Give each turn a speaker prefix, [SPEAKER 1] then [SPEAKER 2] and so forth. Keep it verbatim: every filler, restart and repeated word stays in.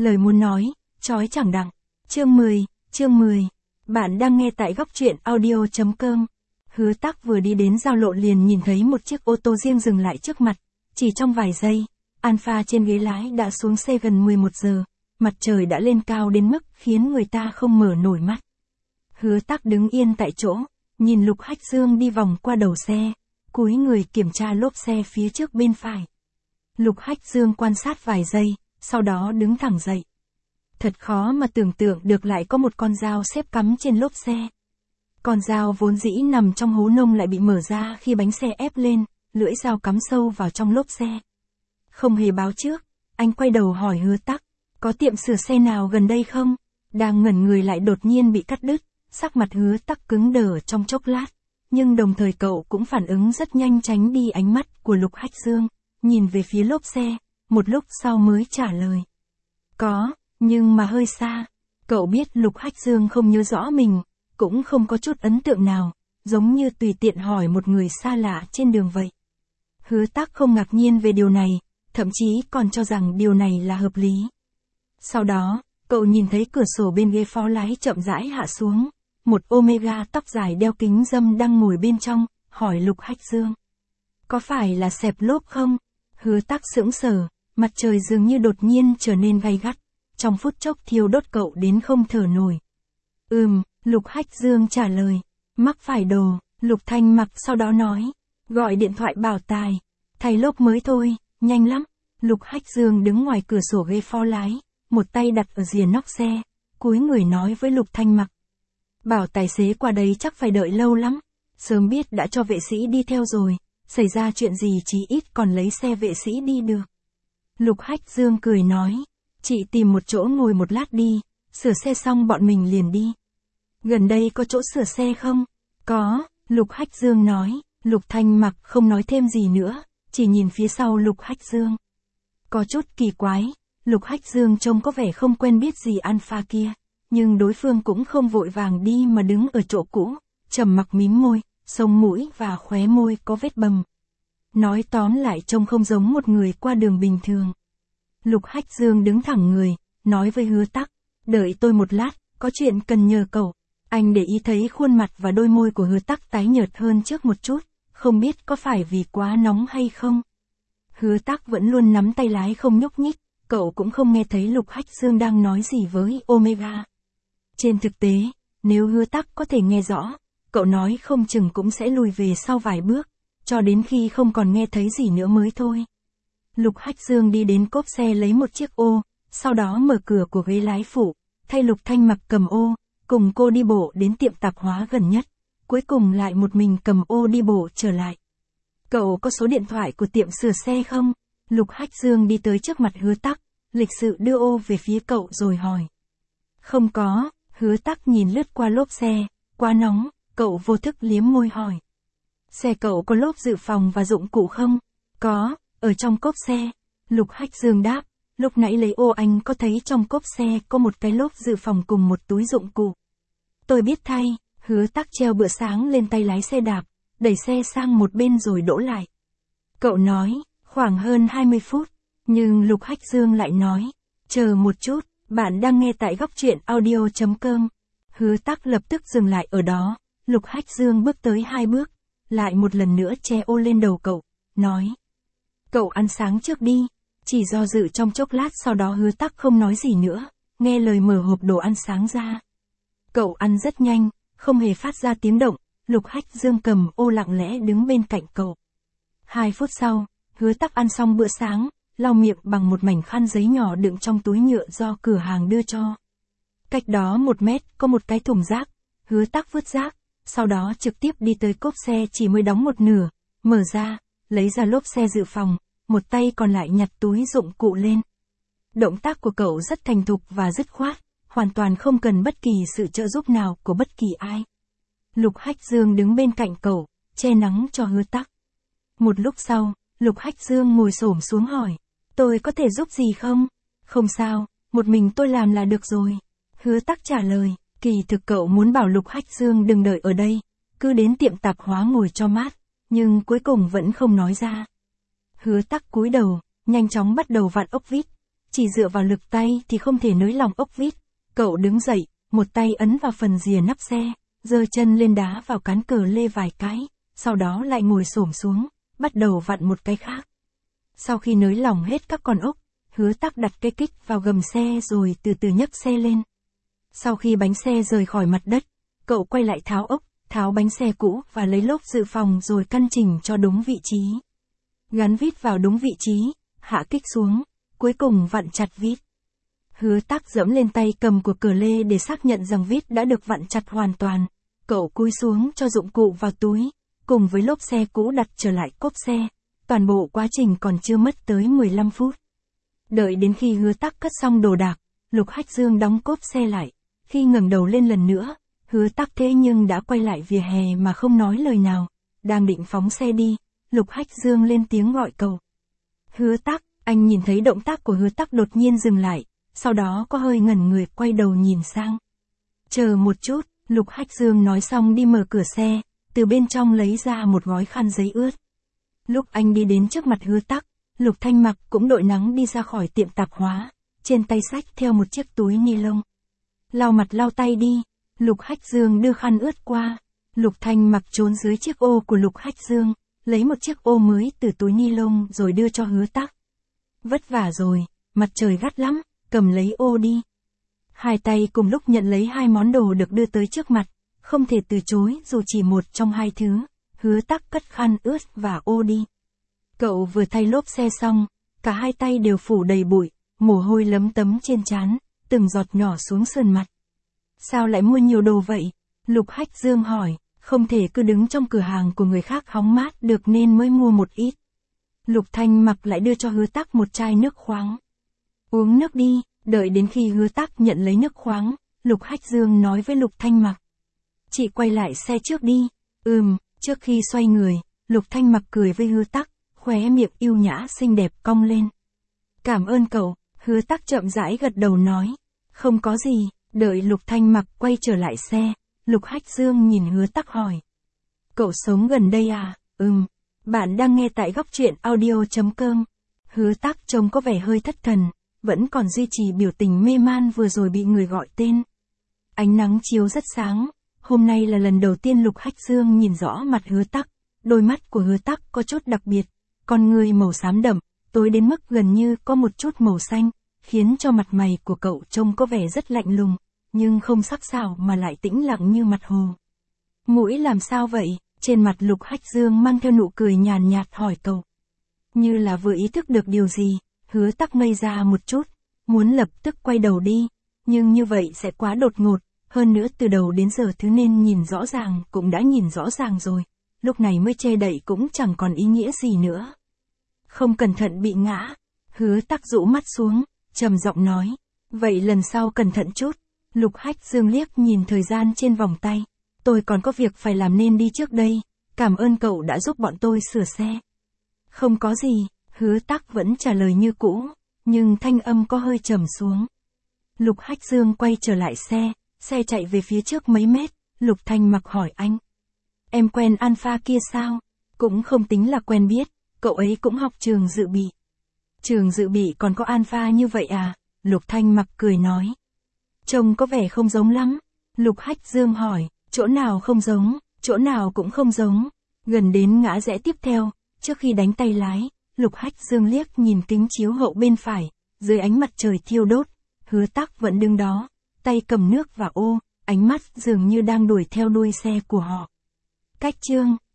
[SPEAKER 1] lời muốn nói, chói chẳng đặng. Chương mười, chương mười. Bạn đang nghe tại góc truyện audio chấm com. Hứa Tắc vừa đi đến giao lộ liền nhìn thấy một chiếc ô tô riêng dừng lại trước mặt. Chỉ trong vài giây, Alpha trên ghế lái đã xuống xe gần mười một giờ. Mặt trời đã lên cao đến mức khiến người ta không mở nổi mắt. Hứa Tắc đứng yên tại chỗ, nhìn Lục Hách Dương đi vòng qua đầu xe, cúi người kiểm tra lốp xe phía trước bên phải. Lục Hách Dương quan sát vài giây, sau đó đứng thẳng dậy. Thật khó mà tưởng tượng được lại có một con dao xếp cắm trên lốp xe. Con dao vốn dĩ nằm trong hố nông lại bị mở ra khi bánh xe ép lên, lưỡi dao cắm sâu vào trong lốp xe. Không hề báo trước, anh quay đầu hỏi Hứa Tắc, có tiệm sửa xe nào gần đây không? Đang ngẩn người lại đột nhiên bị cắt đứt, sắc mặt Hứa Tắc cứng đờ trong chốc lát, nhưng đồng thời cậu cũng phản ứng rất nhanh tránh đi ánh mắt của Lục Hách Dương, nhìn về phía lốp xe, một lúc sau mới trả lời. Có, nhưng mà hơi xa. Cậu biết Lục Hách Dương không nhớ rõ mình, cũng không có chút ấn tượng nào, giống như tùy tiện hỏi một người xa lạ trên đường vậy. Hứa Tắc không ngạc nhiên về điều này, thậm chí còn cho rằng điều này là hợp lý. Sau đó, cậu nhìn thấy cửa sổ bên ghế phó lái chậm rãi hạ xuống, một Omega tóc dài đeo kính râm đang ngồi bên trong, hỏi Lục Hách Dương. Có phải là xẹp lốp không? Hứa Tắc sững sờ, mặt trời dường như đột nhiên trở nên gay gắt, trong phút chốc thiêu đốt cậu đến không thở nổi. Ừm, Lục Hách Dương trả lời, mắc phải đồ, Lục Thanh Mặc sau đó nói, gọi điện thoại bảo tài, thay lốp mới thôi, nhanh lắm. Lục Hách Dương đứng ngoài cửa sổ ghế phó lái, một tay đặt ở rìa nóc xe, cúi người nói với Lục Thanh Mặc. Bảo tài xế qua đây chắc phải đợi lâu lắm, sớm biết đã cho vệ sĩ đi theo rồi, xảy ra chuyện gì chí ít còn lấy xe vệ sĩ đi được. Lục Hách Dương cười nói, chị tìm một chỗ ngồi một lát đi, sửa xe xong bọn mình liền đi. Gần đây có chỗ sửa xe không? Có, Lục Hách Dương nói. Lục Thanh Mặc không nói thêm gì nữa, chỉ nhìn phía sau Lục Hách Dương. Có chút kỳ quái, Lục Hách Dương trông có vẻ không quen biết gì Alpha kia, nhưng đối phương cũng không vội vàng đi mà đứng ở chỗ cũ, trầm mặc mím môi, sống mũi và khóe môi có vết bầm. Nói tóm lại trông không giống một người qua đường bình thường. Lục Hách Dương đứng thẳng người, nói với Hứa Tắc, đợi tôi một lát, có chuyện cần nhờ cậu. Anh để ý thấy khuôn mặt và đôi môi của Hứa Tắc tái nhợt hơn trước một chút, không biết có phải vì quá nóng hay không. Hứa Tắc vẫn luôn nắm tay lái không nhúc nhích, cậu cũng không nghe thấy Lục Hách Dương đang nói gì với Omega. Trên thực tế, nếu Hứa Tắc có thể nghe rõ, cậu nói không chừng cũng sẽ lùi về sau vài bước, cho đến khi không còn nghe thấy gì nữa mới thôi. Lục Hách Dương đi đến cốp xe lấy một chiếc ô, sau đó mở cửa của ghế lái phụ, thay Lục Thanh Mặc cầm ô, cùng cô đi bộ đến tiệm tạp hóa gần nhất, cuối cùng lại một mình cầm ô đi bộ trở lại. Cậu có số điện thoại của tiệm sửa xe không? Lục Hách Dương đi tới trước mặt Hứa Tắc, lịch sự đưa ô về phía cậu rồi hỏi. Không có, Hứa Tắc nhìn lướt qua lốp xe, quá nóng, cậu vô thức liếm môi hỏi. Xe cậu có lốp dự phòng và dụng cụ không? Có, ở trong cốp xe. Lục Hách Dương đáp, lúc nãy lấy ô anh có thấy trong cốp xe có một cái lốp dự phòng cùng một túi dụng cụ. Tôi biết thay. Hứa Tắc treo bữa sáng lên tay lái xe đạp, đẩy xe sang một bên rồi đỗ lại. Cậu nói, khoảng hơn hai mươi phút, nhưng Lục Hách Dương lại nói, chờ một chút, bạn đang nghe tại góc truyện audio chấm com. Hứa Tắc lập tức dừng lại ở đó, Lục Hách Dương bước tới hai bước, lại một lần nữa che ô lên đầu cậu, nói. Cậu ăn sáng trước đi, chỉ do dự trong chốc lát sau đó Hứa Tắc không nói gì nữa, nghe lời mở hộp đồ ăn sáng ra. Cậu ăn rất nhanh, không hề phát ra tiếng động, Lục Hách Dương cầm ô lặng lẽ đứng bên cạnh cậu. Hai phút sau, Hứa Tắc ăn xong bữa sáng, lau miệng bằng một mảnh khăn giấy nhỏ đựng trong túi nhựa do cửa hàng đưa cho. Cách đó một mét có một cái thùng rác, Hứa Tắc vứt rác, sau đó trực tiếp đi tới cốp xe chỉ mới đóng một nửa, mở ra, lấy ra lốp xe dự phòng, một tay còn lại nhặt túi dụng cụ lên. Động tác của cậu rất thành thục và dứt khoát, hoàn toàn không cần bất kỳ sự trợ giúp nào của bất kỳ ai. Lục Hách Dương đứng bên cạnh cậu, che nắng cho Hứa Tắc. Một lúc sau, Lục Hách Dương ngồi xổm xuống hỏi, tôi có thể giúp gì không? Không sao, một mình tôi làm là được rồi. Hứa Tắc trả lời, kỳ thực cậu muốn bảo Lục Hách Dương đừng đợi ở đây, cứ đến tiệm tạp hóa ngồi cho mát, nhưng cuối cùng vẫn không nói ra. Hứa Tắc cúi đầu, nhanh chóng bắt đầu vặn ốc vít. chỉ dựa vào lực tay thì không thể nới lỏng ốc vít. Cậu đứng dậy, một tay ấn vào phần rìa nắp xe, giơ chân lên đá vào cán cờ lê vài cái, sau đó lại ngồi xổm xuống, bắt đầu vặn một cái khác. Sau khi nới lỏng hết các con ốc, Hứa Tắc đặt cây kích vào gầm xe rồi từ từ nhấc xe lên. Sau khi bánh xe rời khỏi mặt đất, cậu quay lại tháo ốc, tháo bánh xe cũ và lấy lốp dự phòng rồi căn chỉnh cho đúng vị trí. Gắn vít vào đúng vị trí, hạ kích xuống, cuối cùng vặn chặt vít. Hứa Tắc dẫm lên tay cầm của cờ lê để xác nhận rằng vít đã được vặn chặt hoàn toàn. Cậu cúi xuống cho dụng cụ vào túi, cùng với lốp xe cũ đặt trở lại cốp xe. Toàn bộ quá trình còn chưa mất tới mười lăm phút. Đợi đến khi Hứa Tắc cất xong đồ đạc, Lục Hách Dương đóng cốp xe lại. Khi ngẩng đầu lên lần nữa, Hứa Tắc thế nhưng đã quay lại vỉa hè mà không nói lời nào. Đang định phóng xe đi, Lục Hách Dương lên tiếng gọi cậu. Hứa Tắc, anh nhìn thấy động tác của Hứa Tắc đột nhiên dừng lại, sau đó có hơi ngẩn người quay đầu nhìn sang. Chờ một chút, Lục Hách Dương nói xong đi mở cửa xe, từ bên trong lấy ra một gói khăn giấy ướt. Lúc anh đi đến trước mặt Hứa Tắc, Lục Thanh Mặc cũng đội nắng đi ra khỏi tiệm tạp hóa, trên tay xách theo một chiếc túi ni lông. Lau mặt lau tay đi, Lục Hách Dương đưa khăn ướt qua. Lục Thanh Mặc trốn dưới chiếc ô của Lục Hách Dương, lấy một chiếc ô mới từ túi ni lông rồi đưa cho Hứa Tắc. Vất vả rồi, mặt trời gắt lắm, cầm lấy ô đi. Hai tay cùng lúc nhận lấy hai món đồ được đưa tới trước mặt, không thể từ chối dù chỉ một trong hai thứ. Hứa Tắc cất khăn ướt và ô đi. Cậu vừa thay lốp xe xong, cả hai tay đều phủ đầy bụi, mồ hôi lấm tấm trên trán, từng giọt nhỏ xuống sườn mặt. Sao lại mua nhiều đồ vậy? Lục Hách Dương hỏi, không thể cứ đứng trong cửa hàng của người khác hóng mát được nên mới mua một ít. Lục Thanh Mặc lại đưa cho Hứa Tắc một chai nước khoáng. Uống nước đi, đợi đến khi Hứa Tắc nhận lấy nước khoáng, Lục Hách Dương nói với Lục Thanh Mặc. Chị quay lại xe trước đi. Ừm. Trước khi xoay người, Lục Thanh Mặc cười với Hứa Tắc, khóe miệng yêu nhã xinh đẹp cong lên. Cảm ơn cậu, Hứa Tắc chậm rãi gật đầu nói. Không có gì, đợi Lục Thanh Mặc quay trở lại xe, Lục Hách Dương nhìn Hứa Tắc hỏi. Cậu sống gần đây à? Ừm. Bạn đang nghe tại góc truyện audio chấm com. Hứa Tắc trông có vẻ hơi thất thần, vẫn còn duy trì biểu tình mê man vừa rồi bị người gọi tên. Ánh nắng chiếu rất sáng. Hôm nay là lần đầu tiên Lục Hách Dương nhìn rõ mặt Hứa Tắc, đôi mắt của Hứa Tắc có chút đặc biệt, con người màu xám đậm, tối đến mức gần như có một chút màu xanh, khiến cho mặt mày của cậu trông có vẻ rất lạnh lùng, nhưng không sắc sảo mà lại tĩnh lặng như mặt hồ. Mũi làm sao vậy? Trên mặt Lục Hách Dương mang theo nụ cười nhàn nhạt hỏi cậu. Như là vừa ý thức được điều gì, Hứa Tắc ngây ra một chút, muốn lập tức quay đầu đi, nhưng như vậy sẽ quá đột ngột. Hơn nữa từ đầu đến giờ thứ nên nhìn rõ ràng cũng đã nhìn rõ ràng rồi, lúc này mới che đậy cũng chẳng còn ý nghĩa gì nữa. Không cẩn thận bị ngã, Hứa Tắc rũ mắt xuống, trầm giọng nói, vậy lần sau cẩn thận chút. Lục Hách Dương liếc nhìn thời gian trên vòng tay, tôi còn có việc phải làm nên đi trước đây, cảm ơn cậu đã giúp bọn tôi sửa xe. Không có gì, Hứa Tắc vẫn trả lời như cũ, nhưng thanh âm có hơi trầm xuống. Lục Hách Dương quay trở lại xe. Xe chạy về phía trước mấy mét, Lục Thanh Mặc hỏi anh. Em quen Alpha kia sao? Cũng không tính là quen biết, cậu ấy cũng học trường dự bị. Trường dự bị còn có Alpha như vậy à? Lục Thanh Mặc cười nói. Trông có vẻ không giống lắm. Lục Hách Dương hỏi, chỗ nào không giống, chỗ nào cũng không giống. Gần đến ngã rẽ tiếp theo, trước khi đánh tay lái, Lục Hách Dương liếc nhìn kính chiếu hậu bên phải, dưới ánh mặt trời thiêu đốt, Hứa Tắc vẫn đứng đó. Tay cầm nước và ô, ánh mắt dường như đang đuổi theo đuôi xe của họ. Cách chương